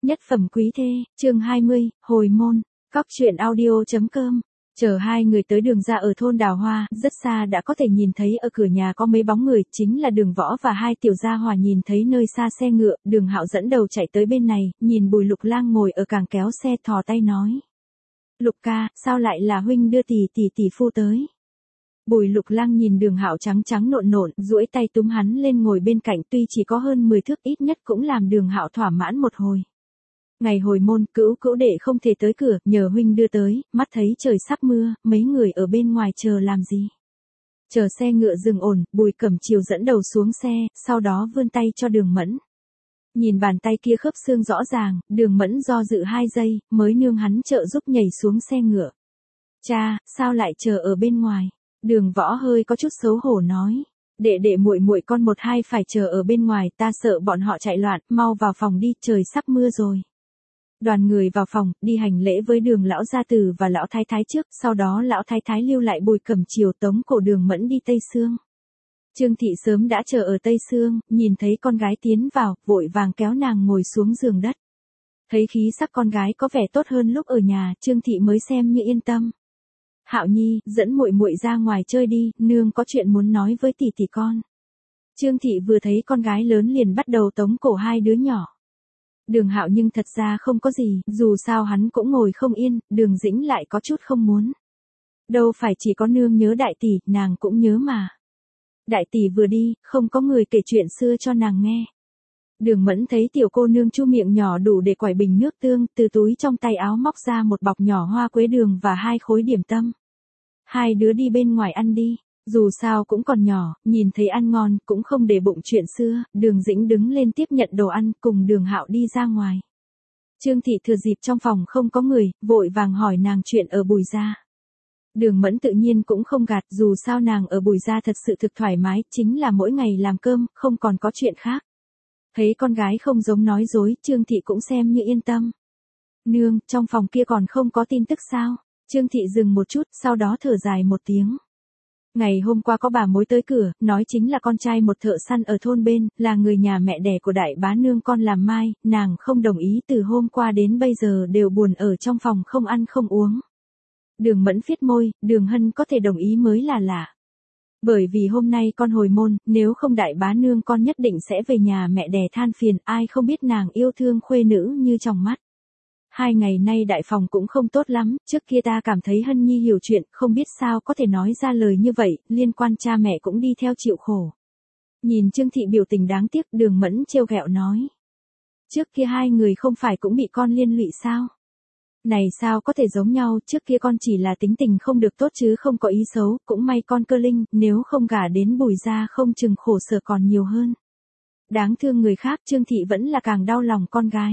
Nhất phẩm quý thê, chương 20, hồi môn, cóc truyện audio.com. Chờ hai người tới đường ra ở thôn Đào Hoa, rất xa đã có thể nhìn thấy ở cửa nhà có mấy bóng người, chính là Đường Võ và hai tiểu gia hòa. Nhìn thấy nơi xa xe ngựa, Đường Hạo dẫn đầu chạy tới bên này, nhìn Bùi Lục Lang ngồi ở càng kéo xe thò tay nói. Lục ca, sao lại là huynh đưa tỷ phu tới? Bùi Lục Lang nhìn Đường Hạo trắng trắng nộn nộn, duỗi tay túm hắn lên ngồi bên cạnh, tuy chỉ có hơn 10 thước ít nhất cũng làm Đường Hạo thỏa mãn một hồi. Ngày hồi môn, cữu đệ không thể tới cửa, nhờ huynh đưa tới, mắt thấy trời sắp mưa, mấy người ở bên ngoài chờ làm gì? Chờ xe ngựa dừng ổn, Bùi Cẩm Chiều dẫn đầu xuống xe, sau đó vươn tay cho Đường Mẫn. Nhìn bàn tay kia khớp xương rõ ràng, Đường Mẫn do dự 2 giây, mới nương hắn trợ giúp nhảy xuống xe ngựa. Cha, sao lại chờ ở bên ngoài? Đường Võ hơi có chút xấu hổ nói. Đệ muội con một hai phải chờ ở bên ngoài, ta sợ bọn họ chạy loạn, mau vào phòng đi, trời sắp mưa rồi. Đoàn người vào phòng, đi hành lễ với Đường lão gia tử và lão thái thái trước, sau đó lão thái thái lưu lại Bùi Cẩm Chiều tống cổ Đường Mẫn đi Tây Sương. Trương Thị sớm đã chờ ở Tây Sương, nhìn thấy con gái tiến vào, vội vàng kéo nàng ngồi xuống giường đất. Thấy khí sắc con gái có vẻ tốt hơn lúc ở nhà, Trương Thị mới xem như yên tâm. Hạo Nhi, dẫn muội ra ngoài chơi đi, nương có chuyện muốn nói với tỷ con. Trương Thị vừa thấy con gái lớn liền bắt đầu tống cổ hai đứa nhỏ. Đường Hạo nhưng thật ra không có gì, dù sao hắn cũng ngồi không yên, Đường Dĩnh lại có chút không muốn. Đâu phải chỉ có nương nhớ đại tỷ, nàng cũng nhớ mà. Đại tỷ vừa đi, không có người kể chuyện xưa cho nàng nghe. Đường Mẫn thấy tiểu cô nương chu miệng nhỏ đủ để quải bình nước tương, từ túi trong tay áo móc ra một bọc nhỏ hoa quế đường và 2 khối điểm tâm. Hai đứa đi bên ngoài ăn đi, dù sao cũng còn nhỏ, nhìn thấy ăn ngon, cũng không để bụng chuyện xưa. Đường Dĩnh đứng lên tiếp nhận đồ ăn, cùng Đường Hạo đi ra ngoài. Trương Thị thừa dịp trong phòng không có người, vội vàng hỏi nàng chuyện ở Bùi gia. Đường Mẫn tự nhiên cũng không gạt, dù sao nàng ở Bùi gia thật sự thực thoải mái, chính là mỗi ngày làm cơm, không còn có chuyện khác. Thấy con gái không giống nói dối, Trương Thị cũng xem như yên tâm. Nương, trong phòng kia còn không có tin tức sao? Trương Thị dừng một chút, sau đó thở dài một tiếng. Ngày hôm qua có bà mối tới cửa, nói chính là con trai một thợ săn ở thôn bên, là người nhà mẹ đẻ của đại bá nương con làm mai, nàng không đồng ý, từ hôm qua đến bây giờ đều buồn ở trong phòng không ăn không uống. Đường Mẫn phiết môi, Đường Hân có thể đồng ý mới là lạ. Bởi vì hôm nay con hồi môn, nếu không đại bá nương con nhất định sẽ về nhà mẹ đẻ than phiền, ai không biết nàng yêu thương khuê nữ như trong mắt. 2 ngày nay đại phòng cũng không tốt lắm, trước kia ta cảm thấy Hân Nhi hiểu chuyện, không biết sao có thể nói ra lời như vậy, liên quan cha mẹ cũng đi theo chịu khổ. Nhìn Trương Thị biểu tình đáng tiếc, Đường Mẫn trêu ghẹo nói. Trước kia 2 người không phải cũng bị con liên lụy sao? Này sao có thể giống nhau, trước kia con chỉ là tính tình không được tốt chứ không có ý xấu, cũng may con cơ linh, nếu không gả đến Bùi gia không chừng khổ sở còn nhiều hơn. Đáng thương người khác, Trương Thị vẫn là càng đau lòng con gái.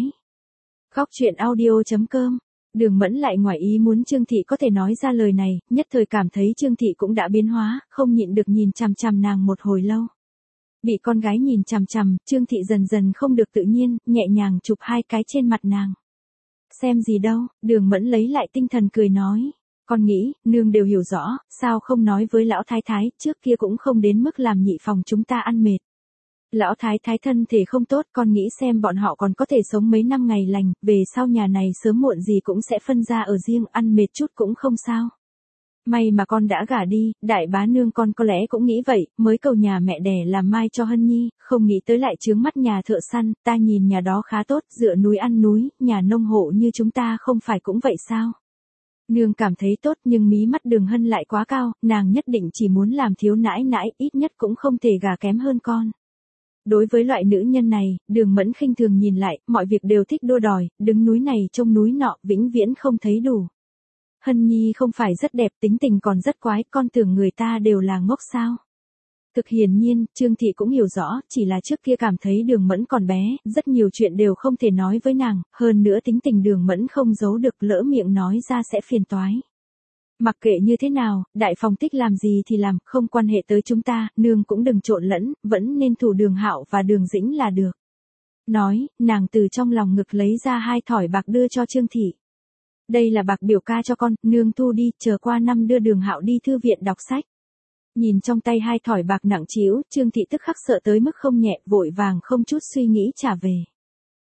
Cóc truyện audio.com. Đường Mẫn lại ngoài ý muốn Trương Thị có thể nói ra lời này, nhất thời cảm thấy Trương Thị cũng đã biến hóa, không nhịn được nhìn chằm chằm nàng một hồi lâu. Bị con gái nhìn chằm chằm, Trương Thị dần dần không được tự nhiên, nhẹ nhàng chụp 2 cái trên mặt nàng. Xem gì đâu, Đường Mẫn lấy lại tinh thần cười nói. Con nghĩ, nương đều hiểu rõ, sao không nói với lão thái thái, trước kia cũng không đến mức làm nhị phòng chúng ta ăn mệt. Lão thái thái thân thể không tốt, con nghĩ xem bọn họ còn có thể sống mấy năm ngày lành, về sau nhà này sớm muộn gì cũng sẽ phân ra ở riêng, ăn mệt chút cũng không sao. May mà con đã gả đi, đại bá nương con có lẽ cũng nghĩ vậy, mới cầu nhà mẹ đẻ làm mai cho Hân Nhi, không nghĩ tới lại chướng mắt nhà thợ săn, ta nhìn nhà đó khá tốt, dựa núi ăn núi, nhà nông hộ như chúng ta không phải cũng vậy sao? Nương cảm thấy tốt nhưng mí mắt Đường Hân lại quá cao, nàng nhất định chỉ muốn làm thiếu nãi nãi, ít nhất cũng không thể gả kém hơn con. Đối với loại nữ nhân này, Đường Mẫn khinh thường nhìn lại, mọi việc đều thích đua đòi, đứng núi này trông núi nọ, vĩnh viễn không thấy đủ. Hân Nhi không phải rất đẹp, tính tình còn rất quái, con tưởng người ta đều là ngốc sao? Thực hiển nhiên, Trương Thị cũng hiểu rõ, chỉ là trước kia cảm thấy Đường Mẫn còn bé, rất nhiều chuyện đều không thể nói với nàng, hơn nữa tính tình Đường Mẫn không giấu được, lỡ miệng nói ra sẽ phiền toái. Mặc kệ như thế nào, đại phòng thích làm gì thì làm, không quan hệ tới chúng ta, nương cũng đừng trộn lẫn, vẫn nên thủ Đường Hạo và Đường Dĩnh là được. Nói, nàng từ trong lòng ngực lấy ra 2 thỏi bạc đưa cho Trương Thị. Đây là bạc biểu ca cho con, nương thu đi, chờ qua năm đưa Đường Hạo đi thư viện đọc sách. Nhìn trong tay 2 thỏi bạc nặng trĩu, Trương Thị tức khắc sợ tới mức không nhẹ, vội vàng không chút suy nghĩ trả về.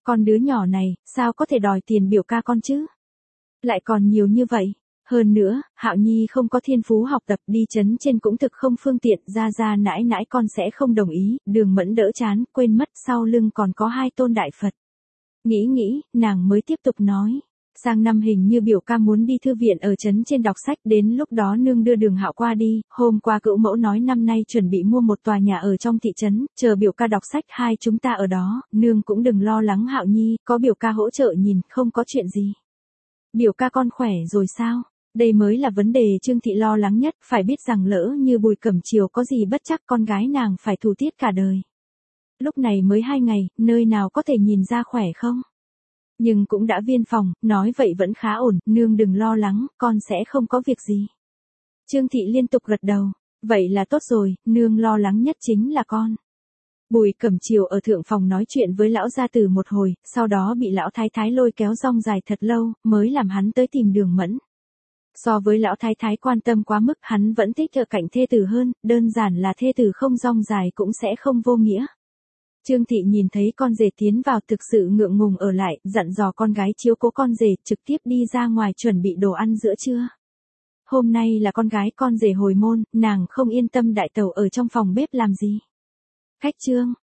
Con đứa nhỏ này, sao có thể đòi tiền biểu ca con chứ? Lại còn nhiều như vậy. Hơn nữa, Hạo Nhi không có thiên phú học tập, đi trấn trên cũng thực không phương tiện, ra nãi nãi con sẽ không đồng ý. Đường Mẫn đỡ chán, quên mất sau lưng còn có 2 tôn đại Phật. Nghĩ, nàng mới tiếp tục nói. Sang năm hình như biểu ca muốn đi thư viện ở trấn trên đọc sách, đến lúc đó nương đưa Đường Hạo qua đi. Hôm qua cữu mẫu nói năm nay chuẩn bị mua một tòa nhà ở trong thị trấn, chờ biểu ca đọc sách hai chúng ta ở đó, nương cũng đừng lo lắng Hạo Nhi, có biểu ca hỗ trợ nhìn, không có chuyện gì. Biểu ca con khỏe rồi sao? Đây mới là vấn đề Trương Thị lo lắng nhất, phải biết rằng lỡ như Bùi Cẩm Chiều có gì bất chắc con gái nàng phải thù tiết cả đời. Lúc này mới 2 ngày, nơi nào có thể nhìn ra khỏe không? Nhưng cũng đã viên phòng, nói vậy vẫn khá ổn, nương đừng lo lắng, con sẽ không có việc gì. Trương Thị liên tục gật đầu, vậy là tốt rồi, nương lo lắng nhất chính là con. Bùi Cẩm Chiều ở thượng phòng nói chuyện với lão gia tử một hồi, sau đó bị lão thái thái lôi kéo rong dài thật lâu, mới làm hắn tới tìm Đường Mẫn. So với lão thái thái quan tâm quá mức, hắn vẫn thích ở cạnh thê tử hơn, đơn giản là thê tử không rong dài cũng sẽ không vô nghĩa. Trương Thị nhìn thấy con rể tiến vào thực sự ngượng ngùng ở lại, dặn dò con gái chiếu cố con rể, trực tiếp đi ra ngoài chuẩn bị đồ ăn giữa trưa. Hôm nay là con gái con rể hồi môn, nàng không yên tâm đại tẩu ở trong phòng bếp làm gì. Khách Trương,